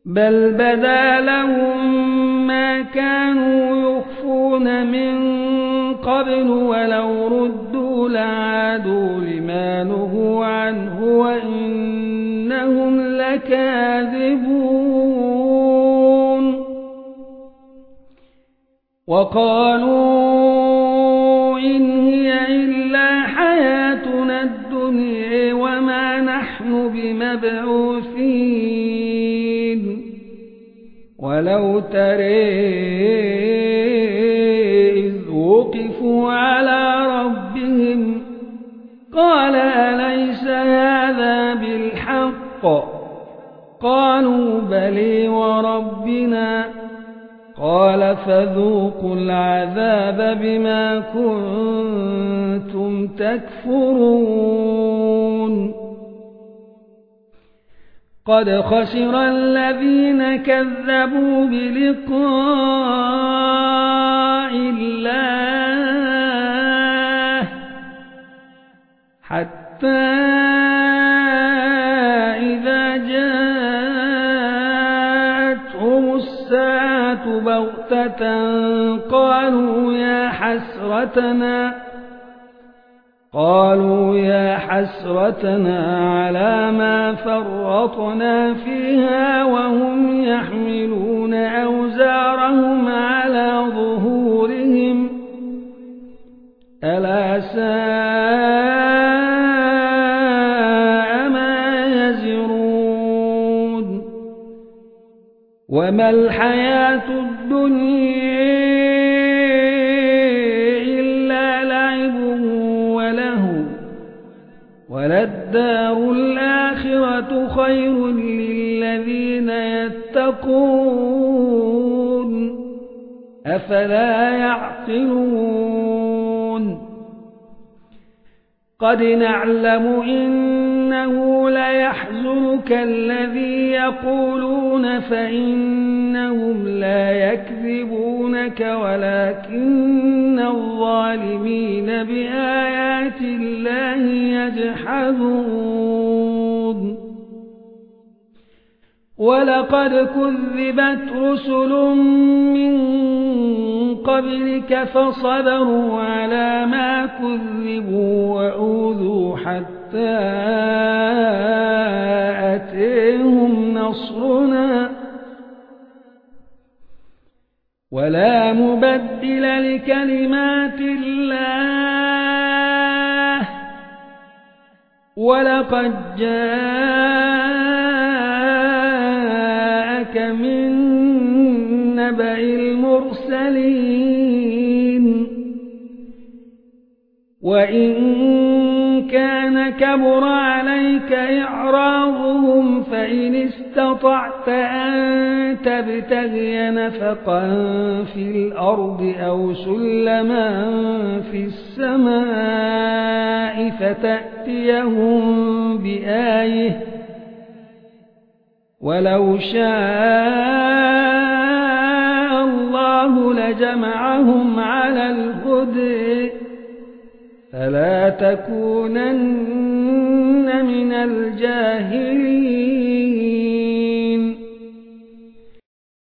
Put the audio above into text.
بل بدا لهم ما كانوا يخفون من قبل ولو ردوا لعادوا لما نهوا عنه وإنهم لكاذبون وقالوا إن هي إلا حياتنا الدنيا وما نحن بمبعوثين ولو ترى إذ وقفوا على ربهم قال أليس هذا بالحق قالوا بلى وربنا قال فذوقوا العذاب بما كنتم تكفرون قد خسر الذين كذبوا بلقاء الله حتى إذا جاءتهم الساعة بغتة قالوا يا حسرتنا على ما فرطنا فيها وهم يحملون أوزارهم على ظهورهم ألا ساء ما يزرون وما الحياة الدنيا وللدار الآخرة خير للذين يتقون أفلا يعقلون قد نعلم إنه ليحزنك الذي يقولون فإنهم لا يكذبونك ولكن الظالمين بآيات الله يجحدون ولقد كذبت رسل من قبلك فصبروا على ما كذبوا وأوذوا حتى أتيهم نصرنا ولا مبدل لكلمات الله ولقد جاءك من نبأ المرسلين وإن كان كبر عليك إعراضهم فإن استطعت أن تبتغي نفقا في الأرض أو سلما في السماء فتأتيهم بآية ولو شاء الله لجمعهم على الهدى فلا تكونن من الجاهلين